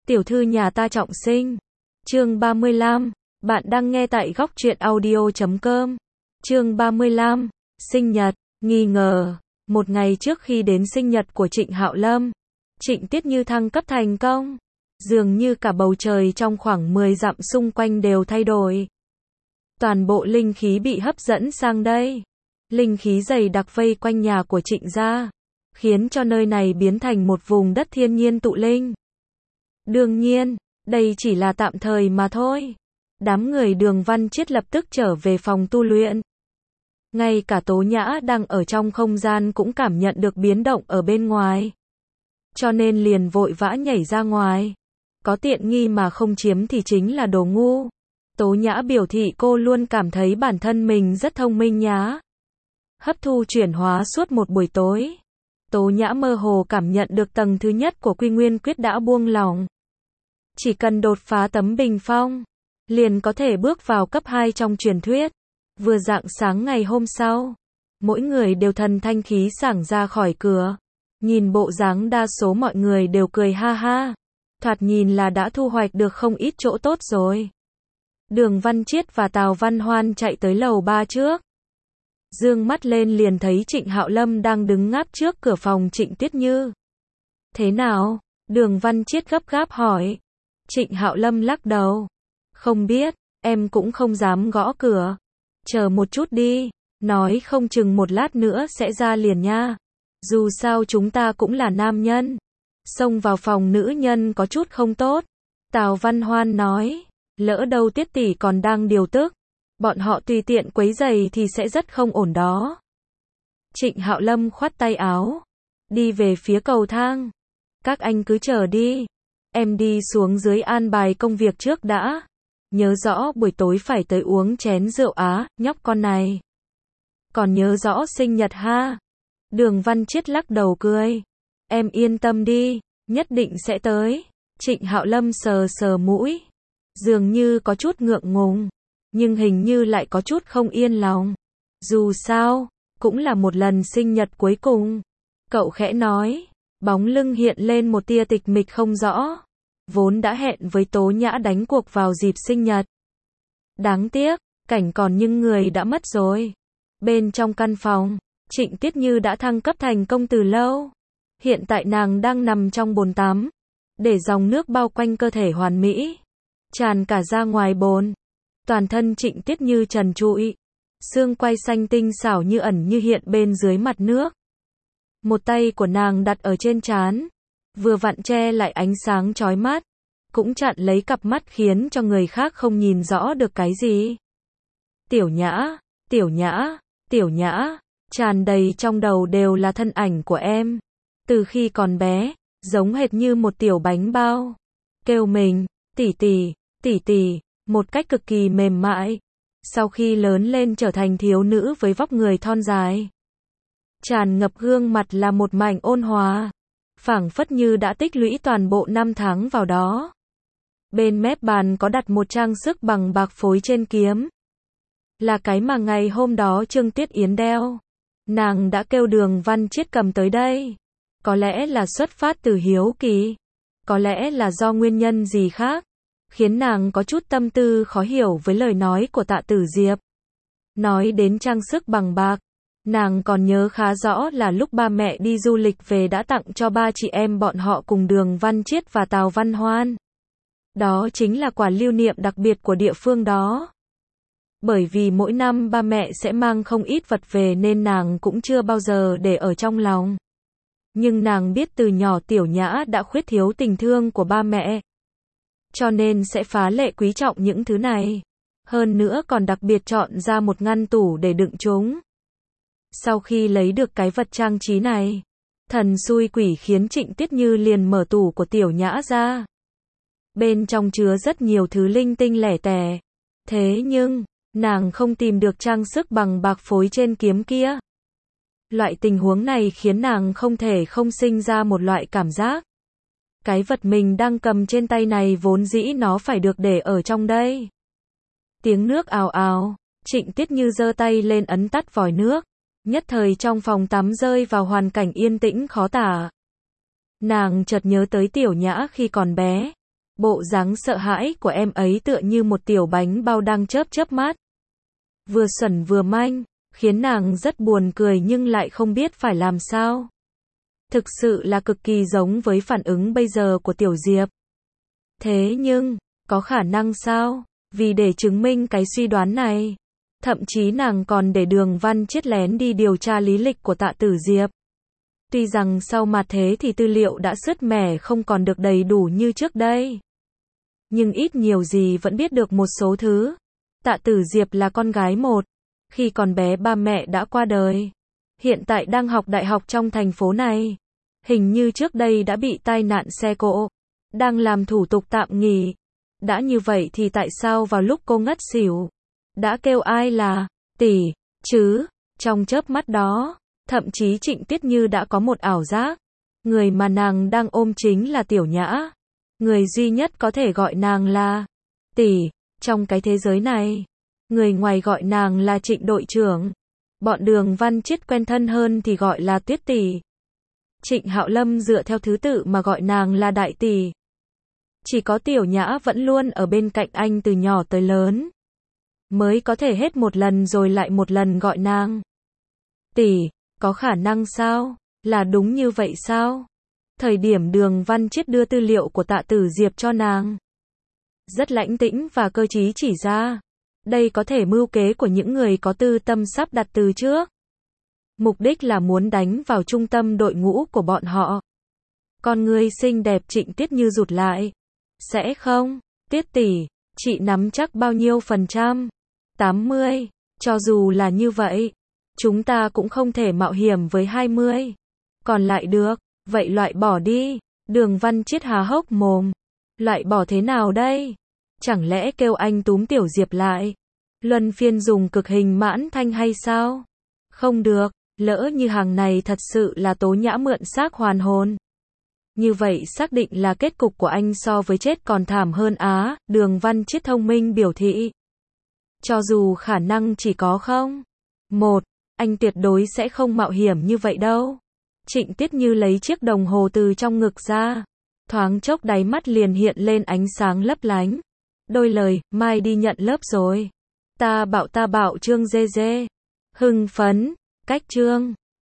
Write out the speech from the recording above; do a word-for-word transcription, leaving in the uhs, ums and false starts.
Tiểu thư nhà ta trọng sinh. Chương ba mươi lăm. Bạn đang nghe tại góc truyện audio chấm com. Chương ba mươi lăm. Sinh nhật. Nghi ngờ. Một ngày trước khi đến sinh nhật của Trịnh Hạo Lâm, Trịnh Tiết Như thăng cấp thành công. Dường như cả bầu trời trong khoảng mười dặm xung quanh đều thay đổi. Toàn bộ linh khí bị hấp dẫn sang đây. Linh khí dày đặc vây quanh nhà của Trịnh gia, khiến cho nơi này biến thành một vùng đất thiên nhiên tụ linh. Đương nhiên, đây chỉ là tạm thời mà thôi. Đám người Đường Văn Chiết lập tức trở về phòng tu luyện. Ngay cả Tố Nhã đang ở trong không gian cũng cảm nhận được biến động ở bên ngoài, cho nên liền vội vã nhảy ra ngoài. Có tiện nghi mà không chiếm thì chính là đồ ngu. Tố Nhã biểu thị cô luôn cảm thấy bản thân mình rất thông minh nhá. Hấp thu chuyển hóa suốt một buổi tối, Tố Nhã mơ hồ cảm nhận được tầng thứ nhất của Quy Nguyên Quyết đã buông lỏng. Chỉ cần đột phá tấm bình phong, liền có thể bước vào cấp hai trong truyền thuyết. Vừa rạng sáng ngày hôm sau, mỗi người đều thần thanh khí sảng ra khỏi cửa. Nhìn bộ dáng đa số mọi người đều cười ha ha. Thoạt nhìn là đã thu hoạch được không ít chỗ tốt rồi. Đường Văn Chiết và Tào Văn Hoan chạy tới lầu ba trước. Dương mắt lên liền thấy Trịnh Hạo Lâm đang đứng ngáp trước cửa phòng Trịnh Tiết Như. Thế nào? Đường Văn Chiết gấp gáp hỏi. Trịnh Hạo Lâm lắc đầu. Không biết, em cũng không dám gõ cửa. Chờ một chút đi, nói không chừng một lát nữa sẽ ra liền nha. Dù sao chúng ta cũng là nam nhân. Xông vào phòng nữ nhân có chút không tốt. Tào Văn Hoan nói. Lỡ đâu Tiết tỷ còn đang điều tức, bọn họ tùy tiện quấy giày thì sẽ rất không ổn đó. Trịnh Hạo Lâm khoát tay áo, đi về phía cầu thang. Các anh cứ chờ đi, em đi xuống dưới an bài công việc trước đã. Nhớ rõ buổi tối phải tới uống chén rượu á, nhóc con này. Còn nhớ rõ sinh nhật ha. Đường Văn Chiết lắc đầu cười. Em yên tâm đi, nhất định sẽ tới. Trịnh Hạo Lâm sờ sờ mũi, dường như có chút ngượng ngùng, nhưng hình như lại có chút không yên lòng. Dù sao, cũng là một lần sinh nhật cuối cùng. Cậu khẽ nói, bóng lưng hiện lên một tia tịch mịch không rõ. Vốn đã hẹn với Tố Nhã đánh cuộc vào dịp sinh nhật. Đáng tiếc, cảnh còn nhưng người đã mất rồi. Bên trong căn phòng, Trịnh Tiết Như đã thăng cấp thành công từ lâu. Hiện tại nàng đang nằm trong bồn tắm, để dòng nước bao quanh cơ thể hoàn mỹ, tràn cả ra ngoài bồn. Toàn thân Trịnh Tiết Như trần trụi, xương quai xanh tinh xảo như ẩn như hiện bên dưới mặt nước. Một tay của nàng đặt ở trên trán, vừa vặn che lại ánh sáng chói mắt, cũng chặn lấy cặp mắt khiến cho người khác không nhìn rõ được cái gì. Tiểu Nhã, Tiểu Nhã, Tiểu Nhã, tràn đầy trong đầu đều là thân ảnh của em. Từ khi còn bé, giống hệt như một tiểu bánh bao, kêu mình, tỷ tỷ, tỷ tỷ, một cách cực kỳ mềm mại. Sau khi lớn lên trở thành thiếu nữ với vóc người thon dài, tràn ngập gương mặt là một mảnh ôn hòa, phảng phất như đã tích lũy toàn bộ năm tháng vào đó. Bên mép bàn có đặt một trang sức bằng bạc phối trên kiếm, là cái mà ngày hôm đó Trương Tiết Yến đeo. Nàng đã kêu Đường Văn Chiết cầm tới đây. Có lẽ là xuất phát từ hiếu kỳ, có lẽ là do nguyên nhân gì khác, khiến nàng có chút tâm tư khó hiểu với lời nói của Tạ Tử Diệp. Nói đến trang sức bằng bạc, nàng còn nhớ khá rõ là lúc ba mẹ đi du lịch về đã tặng cho ba chị em bọn họ cùng Đường Văn Chiết và Tào Văn Hoan. Đó chính là quà lưu niệm đặc biệt của địa phương đó. Bởi vì mỗi năm ba mẹ sẽ mang không ít vật về nên nàng cũng chưa bao giờ để ở trong lòng. Nhưng nàng biết từ nhỏ Tiểu Nhã đã khuyết thiếu tình thương của ba mẹ, cho nên sẽ phá lệ quý trọng những thứ này. Hơn nữa còn đặc biệt chọn ra một ngăn tủ để đựng chúng. Sau khi lấy được cái vật trang trí này, thần xui quỷ khiến Trịnh Tiết Như liền mở tủ của Tiểu Nhã ra. Bên trong chứa rất nhiều thứ linh tinh lẻ tẻ. Thế nhưng, nàng không tìm được trang sức bằng bạc phối trên kiếm kia. Loại tình huống này khiến nàng không thể không sinh ra một loại cảm giác. Cái vật mình đang cầm trên tay này vốn dĩ nó phải được để ở trong đây. Tiếng nước ào ào, Trịnh Tiết Như giơ tay lên ấn tắt vòi nước. Nhất thời trong phòng tắm rơi vào hoàn cảnh yên tĩnh khó tả. Nàng chợt nhớ tới Tiểu Nhã khi còn bé. Bộ dáng sợ hãi của em ấy tựa như một tiểu bánh bao đang chớp chớp mắt. Vừa xuẩn vừa manh, khiến nàng rất buồn cười nhưng lại không biết phải làm sao. Thực sự là cực kỳ giống với phản ứng bây giờ của Tiểu Diệp. Thế nhưng, có khả năng sao? Vì để chứng minh cái suy đoán này, thậm chí nàng còn để Đường Văn Chiết lén đi điều tra lý lịch của Tạ Tử Diệp. Tuy rằng sau mặt thế thì tư liệu đã sứt mẻ không còn được đầy đủ như trước đây. Nhưng ít nhiều gì vẫn biết được một số thứ. Tạ Tử Diệp là con gái một. Khi còn bé ba mẹ đã qua đời. Hiện tại đang học đại học trong thành phố này. Hình như trước đây đã bị tai nạn xe cộ. Đang làm thủ tục tạm nghỉ. Đã như vậy thì tại sao vào lúc cô ngất xỉu, đã kêu ai là tỷ, chứ? Trong chớp mắt đó, thậm chí Trịnh Tiết Như đã có một ảo giác. Người mà nàng đang ôm chính là Tiểu Nhã. Người duy nhất có thể gọi nàng là tỷ, trong cái thế giới này. Người ngoài gọi nàng là Trịnh đội trưởng. Bọn Đường Văn Chiết quen thân hơn thì gọi là Tuyết tỷ. Trịnh Hạo Lâm dựa theo thứ tự mà gọi nàng là đại tỷ. Chỉ có Tiểu Nhã vẫn luôn ở bên cạnh anh từ nhỏ tới lớn. Mới có thể hết một lần rồi lại một lần gọi nàng tỷ, có khả năng sao? Là đúng như vậy sao? Thời điểm Đường Văn Chiết đưa tư liệu của Tạ Tử Diệp cho nàng, rất lãnh tĩnh và cơ trí chỉ ra, đây có thể mưu kế của những người có tư tâm sắp đặt từ trước. Mục đích là muốn đánh vào trung tâm đội ngũ của bọn họ. Con người xinh đẹp Trịnh Tiết Như rụt lại. Sẽ không, Tiết tỷ, chị nắm chắc bao nhiêu phần trăm? tám mươi, cho dù là như vậy, chúng ta cũng không thể mạo hiểm với hai mươi. Còn lại được, vậy loại bỏ đi. Đường Văn Chiết há hốc mồm. Loại bỏ thế nào đây? Chẳng lẽ kêu anh túm Tiểu Diệp lại, luân phiên dùng cực hình mãn thanh hay sao? Không được, lỡ như hàng này thật sự là Tố Nhã mượn xác hoàn hồn. Như vậy xác định là kết cục của anh so với chết còn thảm hơn á. Đường Văn Chiết thông minh biểu thị. Cho dù khả năng chỉ có không. Một, anh tuyệt đối sẽ không mạo hiểm như vậy đâu. Trịnh Tiết Như lấy chiếc đồng hồ từ trong ngực ra. Thoáng chốc đáy mắt liền hiện lên ánh sáng lấp lánh. Đôi lời, mai đi nhận lớp rồi. Ta bảo ta bảo Trương Dê Dê. Hưng phấn, cách Trương.